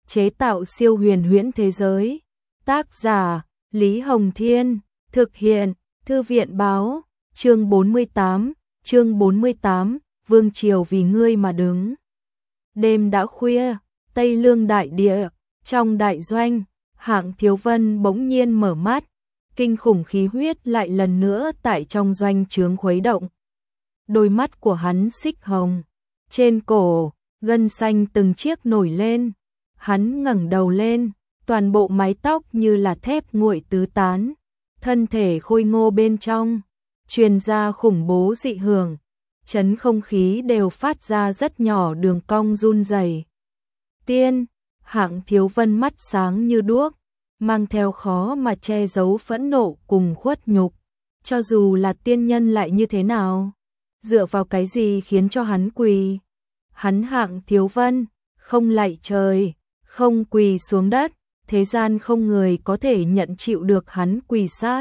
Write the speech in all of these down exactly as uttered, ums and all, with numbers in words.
chế tạo siêu huyền huyễn thế giới. Tác giả Lý Hồng Thiên, thực hiện Thư viện Báo, chương bốn mươi tám, chương bốn mươi tám, Vương Triều vì ngươi mà đứng. Đêm đã khuya, Tây Lương đại địa, trong đại doanh, Hạng Thiếu Vân bỗng nhiên mở mắt, kinh khủng khí huyết lại lần nữa tại trong doanh trướng khuấy động. Đôi mắt của hắn xích hồng, trên cổ, gân xanh từng chiếc nổi lên, hắn ngẩng đầu lên, toàn bộ mái tóc như là thép nguội tứ tán, thân thể khôi ngô bên trong, truyền ra khủng bố dị hưởng, chấn không khí đều phát ra rất nhỏ đường cong run rẩy. Tiên, Hạng Thiếu Vân mắt sáng như đuốc, mang theo khó mà che giấu phẫn nộ cùng khuất nhục, cho dù là tiên nhân lại như thế nào, dựa vào cái gì khiến cho hắn quỳ? Hắn Hạng Thiếu Vân, không lạy trời, không quỳ xuống đất, thế gian không người có thể nhận chịu được hắn quỳ sát.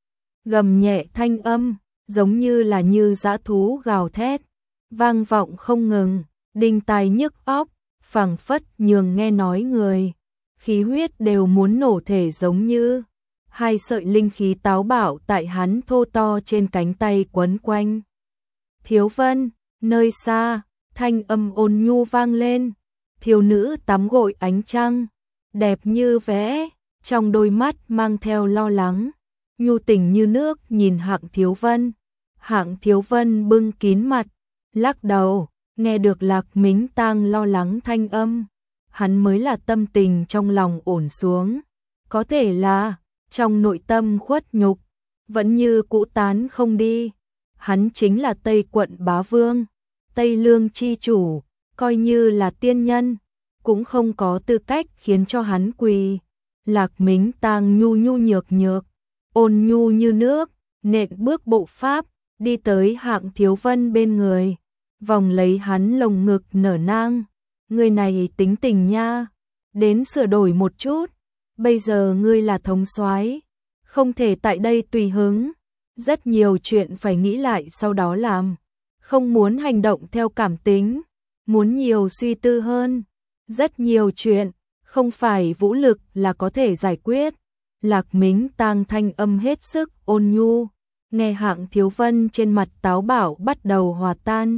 Gầm nhẹ thanh âm, giống như là như dã thú gào thét, vang vọng không ngừng, đinh tai nhức óc, phảng phất nhường nghe nói người, khí huyết đều muốn nổ thể giống như hai sợi linh khí táo bạo tại hắn thô to trên cánh tay quấn quanh. Thiếu Vân, nơi xa, thanh âm ôn nhu vang lên, thiếu nữ tắm gội ánh trăng, đẹp như vẽ, trong đôi mắt mang theo lo lắng, nhu tình như nước nhìn Hạng Thiếu Vân. Hạng Thiếu Vân bưng kín mặt, lắc đầu, nghe được Lạc Mính Tang lo lắng thanh âm, hắn mới là tâm tình trong lòng ổn xuống, có thể là trong nội tâm khuất nhục vẫn như cũ tán không đi. Hắn chính là Tây quận bá vương, Tây Lương chi chủ, coi như là tiên nhân, cũng không có tư cách khiến cho hắn quỳ. Lạc Mính Tang nhu nhu nhược nhược, ôn nhu như nước, nện bước bộ pháp, đi tới Hạng Thiếu Vân bên người, vòng lấy hắn lồng ngực nở nang. Người này tính tình nha, đến sửa đổi một chút, bây giờ ngươi là thống soái, không thể tại đây tùy hứng, rất nhiều chuyện phải nghĩ lại sau đó làm, không muốn hành động theo cảm tính, muốn nhiều suy tư hơn, rất nhiều chuyện, không phải vũ lực là có thể giải quyết. Lạc Mính Tang thanh âm hết sức ôn nhu, nghe Hạng Thiếu Vân trên mặt táo bạo bắt đầu hòa tan.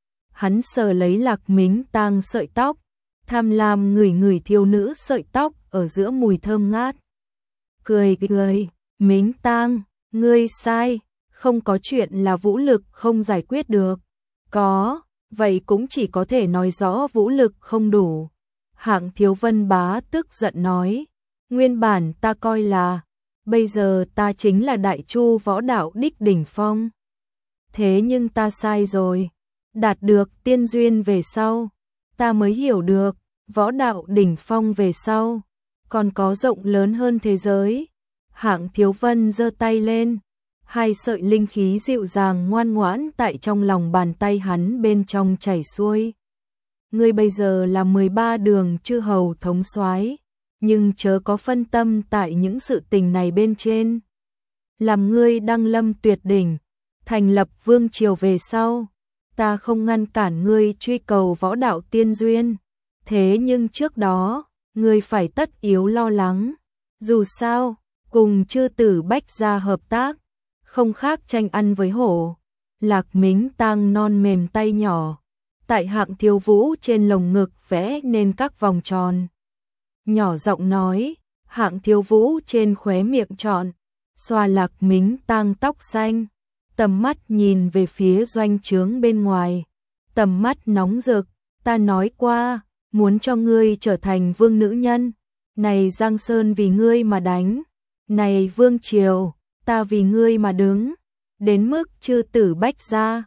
Hắn sờ lấy Lạc Mính Tang sợi tóc, tham lam ngửi ngửi thiếu nữ sợi tóc ở giữa mùi thơm ngát. Cười cười, Mính Tang, ngươi sai, không có chuyện là vũ lực không giải quyết được. Có, vậy cũng chỉ có thể nói rõ vũ lực không đủ. Hạng Thiếu Vân bá tức giận nói, nguyên bản ta coi là, bây giờ ta chính là đại chu võ đạo đích đỉnh phong. Thế nhưng ta sai rồi, đạt được tiên duyên về sau, ta mới hiểu được, võ đạo đỉnh phong về sau, còn có rộng lớn hơn thế giới. Hạng Thiếu Vân giơ tay lên, hai sợi linh khí dịu dàng ngoan ngoãn tại trong lòng bàn tay hắn bên trong chảy xuôi. Ngươi bây giờ là mười ba đường chư hầu thống soái, nhưng chớ có phân tâm tại những sự tình này bên trên. Làm ngươi đăng lâm tuyệt đỉnh, thành lập vương triều về sau, ta không ngăn cản ngươi truy cầu võ đạo tiên duyên, thế nhưng trước đó, ngươi phải tất yếu lo lắng. Dù sao, cùng chư tử Bách gia hợp tác, không khác tranh ăn với hổ. Lạc Mính Tang non mềm tay nhỏ, tại Hạng Thiếu Vũ trên lồng ngực vẽ nên các vòng tròn. Nhỏ giọng nói, Hạng Thiếu Vũ trên khóe miệng trọn, xoa Lạc Mính Tang tóc xanh, tầm mắt nhìn về phía doanh trướng bên ngoài, tầm mắt nóng rực, ta nói qua, muốn cho ngươi trở thành vương nữ nhân, này Giang Sơn vì ngươi mà đánh, này vương triều, ta vì ngươi mà đứng, đến mức chư tử Bách gia,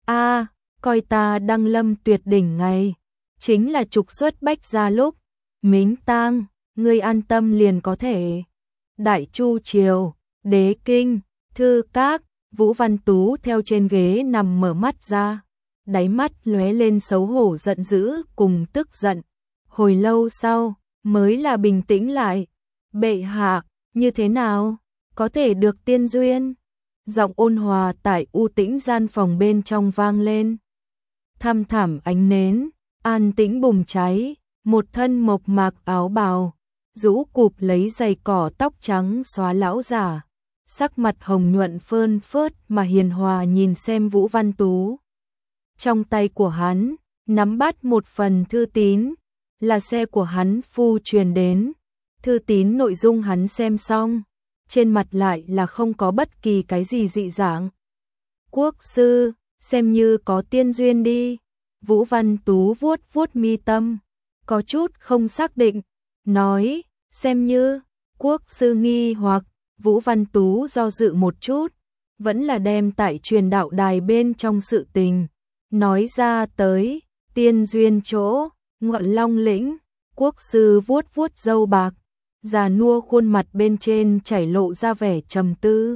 a coi ta đăng lâm tuyệt đỉnh ngày, chính là trục xuất Bách gia lúc. Mính Tang, ngươi an tâm liền có thể. Đại Chu triều, đế kinh, thư các, Vũ Văn Tú theo trên ghế nằm mở mắt ra, đáy mắt lóe lên xấu hổ giận dữ cùng tức giận. Hồi lâu sau, mới là bình tĩnh lại. Bệ hạ, như thế nào? Có thể được tiên duyên? Giọng ôn hòa tại u tĩnh gian phòng bên trong vang lên. Thăm thẳm ánh nến, an tĩnh bùng cháy, một thân mộc mạc áo bào, rũ cụp lấy giày cỏ tóc trắng xóa lão giả, sắc mặt hồng nhuận phơn phớt mà hiền hòa nhìn xem Vũ Văn Tú. Trong tay của hắn, nắm bắt một phần thư tín, là xe của hắn phu truyền đến. Thư tín nội dung hắn xem xong, trên mặt lại là không có bất kỳ cái gì dị dạng. Quốc sư, xem như có tiên duyên đi. Vũ Văn Tú vuốt vuốt mi tâm, có chút không xác định, nói, xem như. Quốc sư nghi hoặc, Vũ Văn Tú do dự một chút, vẫn là đem tại truyền đạo đài bên trong sự tình, nói ra tới. Tiên duyên chỗ, Ngọn Long lĩnh. Quốc sư vuốt vuốt râu bạc, già nua khuôn mặt bên trên chảy lộ ra vẻ trầm tư.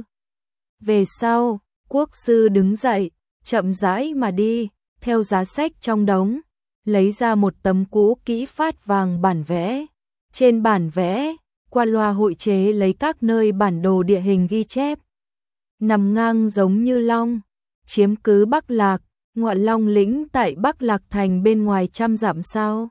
Về sau, quốc sư đứng dậy, chậm rãi mà đi, theo giá sách trong đống, lấy ra một tấm cũ kỹ phát vàng bản vẽ. Trên bản vẽ, qua loa hội chế lấy các nơi bản đồ địa hình ghi chép. Nằm ngang giống như long, chiếm cứ Bắc Lạc, Ngọn Long lĩnh tại Bắc Lạc thành bên ngoài trăm dặm sao.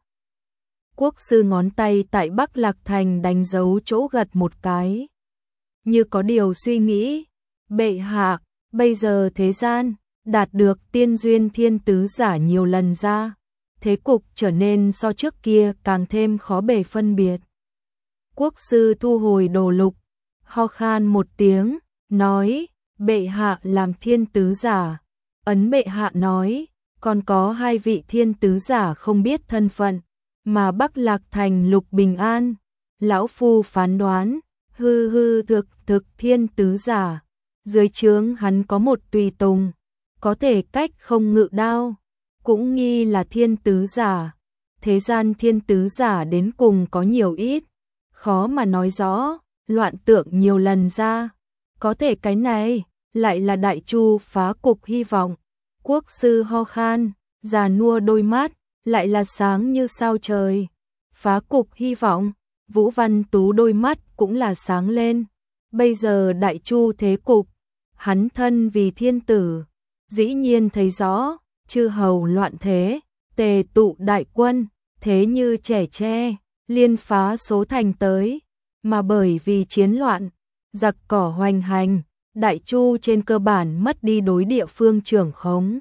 Quốc sư ngón tay tại Bắc Lạc thành đánh dấu chỗ gật một cái, như có điều suy nghĩ. Bệ hạ, bây giờ thế gian đạt được tiên duyên thiên tứ giả nhiều lần ra, thế cục trở nên so trước kia càng thêm khó bề phân biệt. Quốc sư thu hồi đồ lục, ho khan một tiếng, nói, bệ hạ làm thiên tứ giả. Ấn bệ hạ nói, còn có hai vị thiên tứ giả không biết thân phận, mà Bắc Lạc thành Lục Bình An. Lão phu phán đoán, hư hư thực thực thiên tứ giả, dưới trướng hắn có một tùy tùng, có thể cách không ngự đao, cũng nghi là thiên tứ giả. Thế gian thiên tứ giả đến cùng có nhiều ít, khó mà nói rõ, loạn tượng nhiều lần ra, có thể cái này lại là đại chu phá cục hy vọng. Quốc sư ho khan, già nua đôi mắt, lại là sáng như sao trời. Phá cục hy vọng, Vũ Văn Tú đôi mắt cũng là sáng lên. Bây giờ đại chu thế cục, hắn thân vì thiên tử, dĩ nhiên thấy rõ, chư hầu loạn thế, tề tụ đại quân, thế như trẻ tre, liên phá số thành tới, mà bởi vì chiến loạn, giặc cỏ hoành hành, đại chu trên cơ bản mất đi đối địa phương trưởng khống.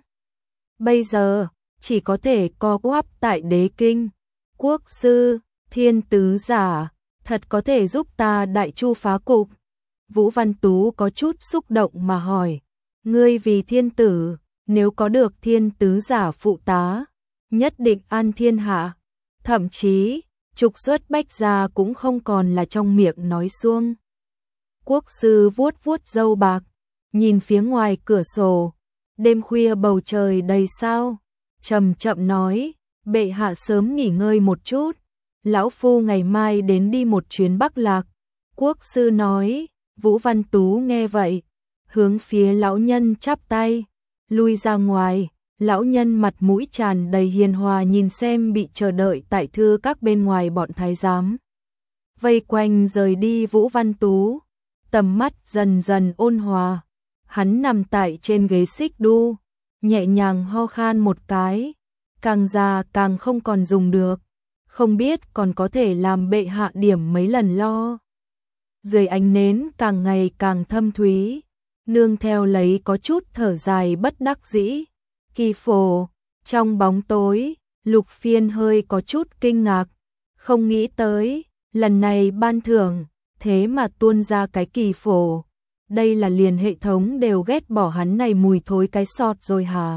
Bây giờ, chỉ có thể co quắp tại đế kinh. Quốc sư, thiên tứ giả, thật có thể giúp ta đại chu phá cục. Vũ Văn Tú có chút xúc động mà hỏi, ngươi vì thiên tử, nếu có được thiên tứ giả phụ tá, nhất định an thiên hạ. Thậm chí, trục xuất Bách gia cũng không còn là trong miệng nói suông. Quốc sư vuốt vuốt râu bạc, nhìn phía ngoài cửa sổ, đêm khuya bầu trời đầy sao, chậm chậm nói, bệ hạ sớm nghỉ ngơi một chút, lão phu ngày mai đến đi một chuyến Bắc Lạc. Quốc sư nói. Vũ Văn Tú nghe vậy, hướng phía lão nhân chắp tay, lui ra ngoài. Lão nhân mặt mũi tràn đầy hiền hòa nhìn xem bị chờ đợi tại thư các bên ngoài bọn thái giám vây quanh rời đi Vũ Văn Tú, tầm mắt dần dần ôn hòa. Hắn nằm tại trên ghế xích đu, nhẹ nhàng ho khan một cái, càng già càng không còn dùng được, không biết còn có thể làm bệ hạ điểm mấy lần lo. Dưới ánh nến càng ngày càng thâm thúy, nương theo lấy có chút thở dài bất đắc dĩ. Kỳ phổ, trong bóng tối, Lục Phiên hơi có chút kinh ngạc, không nghĩ tới, lần này ban thưởng, thế mà tuôn ra cái kỳ phổ. Đây là liền hệ thống đều ghét bỏ hắn này mùi thối cái sọt rồi hả?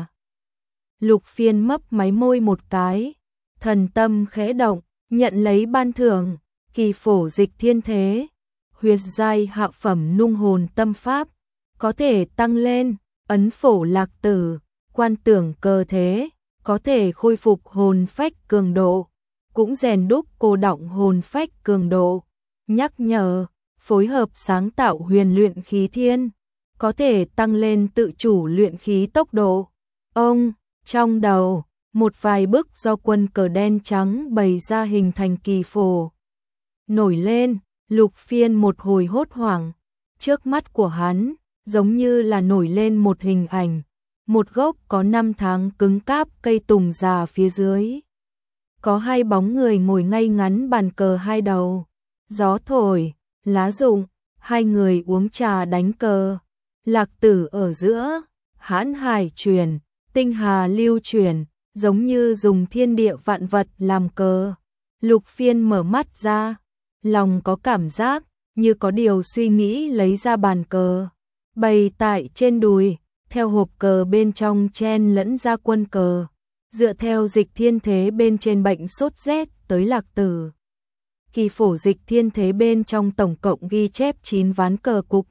Lục Phiên mấp máy môi một cái, thần tâm khẽ động, nhận lấy ban thưởng, kỳ phổ dịch thiên thế, huyết giai hạ phẩm nung hồn tâm pháp, có thể tăng lên, ấn phổ lạc tử, quan tưởng cơ thế, có thể khôi phục hồn phách cường độ, cũng rèn đúc cô đọng hồn phách cường độ, nhắc nhở, phối hợp sáng tạo huyền luyện khí thiên, có thể tăng lên tự chủ luyện khí tốc độ. Ông, trong đầu, một vài bức do quân cờ đen trắng bày ra hình thành kỳ phổ nổi lên. Lục Phiên một hồi hốt hoảng, trước mắt của hắn giống như là nổi lên một hình ảnh, một gốc có năm tháng cứng cáp cây tùng già phía dưới. có hai bóng người ngồi ngay ngắn bàn cờ hai đầu. Gió thổi, lá rụng, hai người uống trà đánh cờ. Lạc Tử ở giữa, hãn hải truyền, tinh hà lưu truyền, giống như dùng thiên địa vạn vật làm cờ. Lục Phiên mở mắt ra, lòng có cảm giác như có điều suy nghĩ, lấy ra bàn cờ bày tại trên đùi, theo hộp cờ bên trong chen lẫn ra quân cờ, dựa theo dịch thiên thế bên trên bệnh sốt rét tới Lạc Tử. Kỳ phổ dịch thiên thế bên trong tổng cộng ghi chép chín ván cờ cục.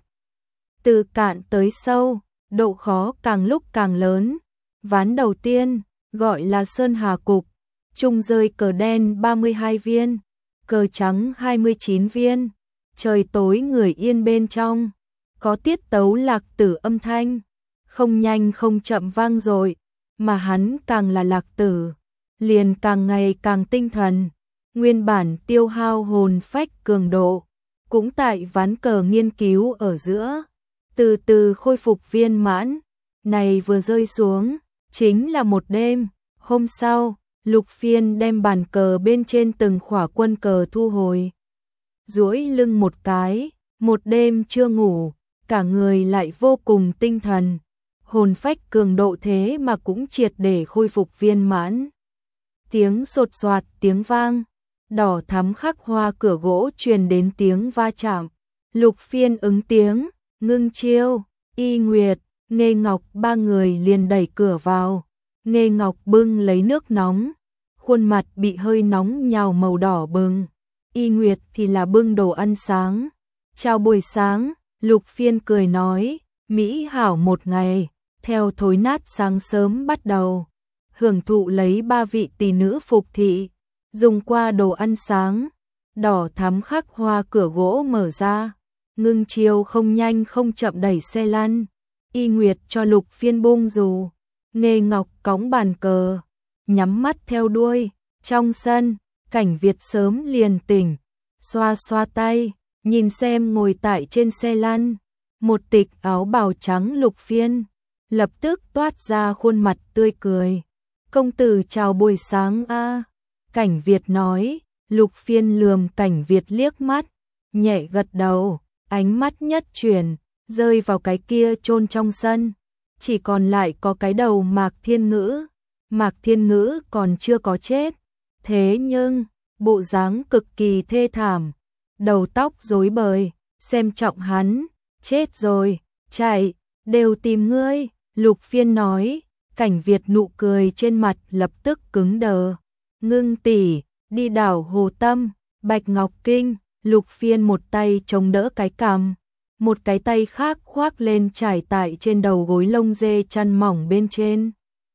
Từ cạn tới sâu, độ khó càng lúc càng lớn. Ván đầu tiên, gọi là Sơn Hà cục, trung rơi cờ đen ba mươi hai viên, cờ trắng hai mươi chín viên. Trời tối người yên bên trong, có tiết tấu Lạc Tử âm thanh, không nhanh không chậm vang dội, mà hắn càng là Lạc Tử, liền càng ngày càng tinh thần. Nguyên bản tiêu hao hồn phách cường độ, cũng tại ván cờ nghiên cứu ở giữa, từ từ khôi phục viên mãn. Này vừa rơi xuống, chính là một đêm. Hôm sau, Lục Phiên đem bàn cờ bên trên từng khỏa quân cờ thu hồi, duỗi lưng một cái, một đêm chưa ngủ, cả người lại vô cùng tinh thần. Hồn phách cường độ thế mà cũng triệt để khôi phục viên mãn. Tiếng sột soạt tiếng vang, đỏ thắm khắc hoa cửa gỗ truyền đến tiếng va chạm. Lục Phiên ứng tiếng, ngưng chiêu, Y Nguyệt, Nghê Ngọc ba người liền đẩy cửa vào. Nghê Ngọc bưng lấy nước nóng, khuôn mặt bị hơi nóng nhào màu đỏ bừng. Y Nguyệt thì là bưng đồ ăn sáng. Chào buổi sáng, Lục Phiên cười nói, mỹ hảo một ngày, theo thối nát sáng sớm bắt đầu. Hưởng thụ lấy ba vị tỷ nữ phục thị, dùng qua đồ ăn sáng, đỏ thắm khắc hoa cửa gỗ mở ra. Ngưng chiêu không nhanh không chậm đẩy xe lăn. Y Nguyệt cho Lục Phiên bung dù. Nghê Ngọc cõng bàn cờ, nhắm mắt theo đuôi. Trong sân, Cảnh Việt sớm liền tỉnh, xoa xoa tay, nhìn xem ngồi tại trên xe lăn, một tịch áo bào trắng Lục Phiên, lập tức toát ra khuôn mặt tươi cười. Công tử chào buổi sáng a. Cảnh Việt nói. Lục Phiên lườm Cảnh Việt liếc mắt, nhẹ gật đầu, ánh mắt nhất chuyển, rơi vào cái kia chôn trong sân. Chỉ còn lại có cái đầu Mạc Thiên Ngữ. Mạc Thiên Ngữ còn chưa có chết, thế nhưng bộ dáng cực kỳ thê thảm, đầu tóc rối bời, xem trọng hắn, chết rồi, chạy, đều tìm ngươi. Lục Phiên nói. Cảnh Việt nụ cười trên mặt lập tức cứng đờ. Ngưng tỷ, đi đảo Hồ Tâm, Bạch Ngọc Kinh. Lục Phiên một tay chống đỡ cái cằm, một cái tay khác khoác lên trải tại trên đầu gối lông dê chăn mỏng bên trên.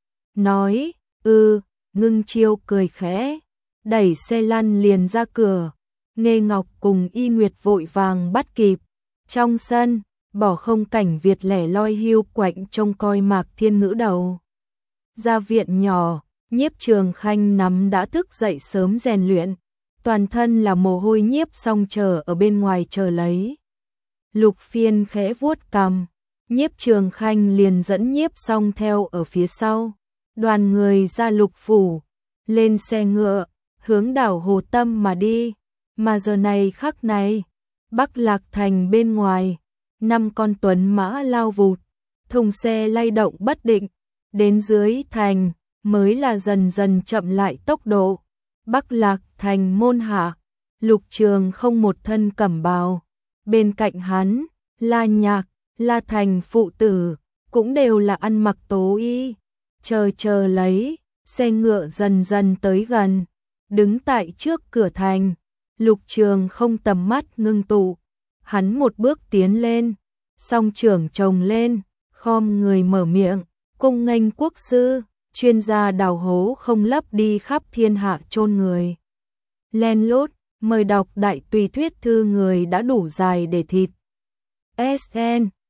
Nói, ư, Ngưng chiêu cười khẽ, đẩy xe lăn liền ra cửa. Nghê Ngọc cùng Y Nguyệt vội vàng bắt kịp. Trong sân, bỏ không Cảnh Việt lẻ loi hiu quạnh trông coi Mạc Thiên Ngữ đầu. Ra viện nhỏ, Nhiếp Trường Khanh nắm đã thức dậy sớm rèn luyện, toàn thân là mồ hôi. Nhiếp Song chờ ở bên ngoài chờ lấy. Lục Phiên khẽ vuốt cằm, Nhiếp Trường Khanh liền dẫn Nhiếp Song theo ở phía sau. Đoàn người ra Lục phủ, lên xe ngựa, hướng đảo Hồ Tâm mà đi. Mà giờ này khắc này, Bắc Lạc Thành bên ngoài, năm con tuấn mã lao vụt, thùng xe lay động bất định. Đến dưới thành, mới là dần dần chậm lại tốc độ. Bắc Lạc Thành môn hạ, Lục Trường không một thân cẩm bào. Bên cạnh hắn, La Nhạc, La Thành phụ tử, cũng đều là ăn mặc tố y. Chờ chờ lấy, xe ngựa dần dần tới gần, đứng tại trước cửa thành. Lục Trường không tầm mắt ngưng tụ, hắn một bước tiến lên, song trưởng chồng lên, khom người mở miệng, cung nghênh quốc sư, chuyên gia đào hố không lấp đi khắp thiên hạ chôn người. Len lút, mời đọc đại tùy thuyết thư người đã đủ dài để thịt. ét en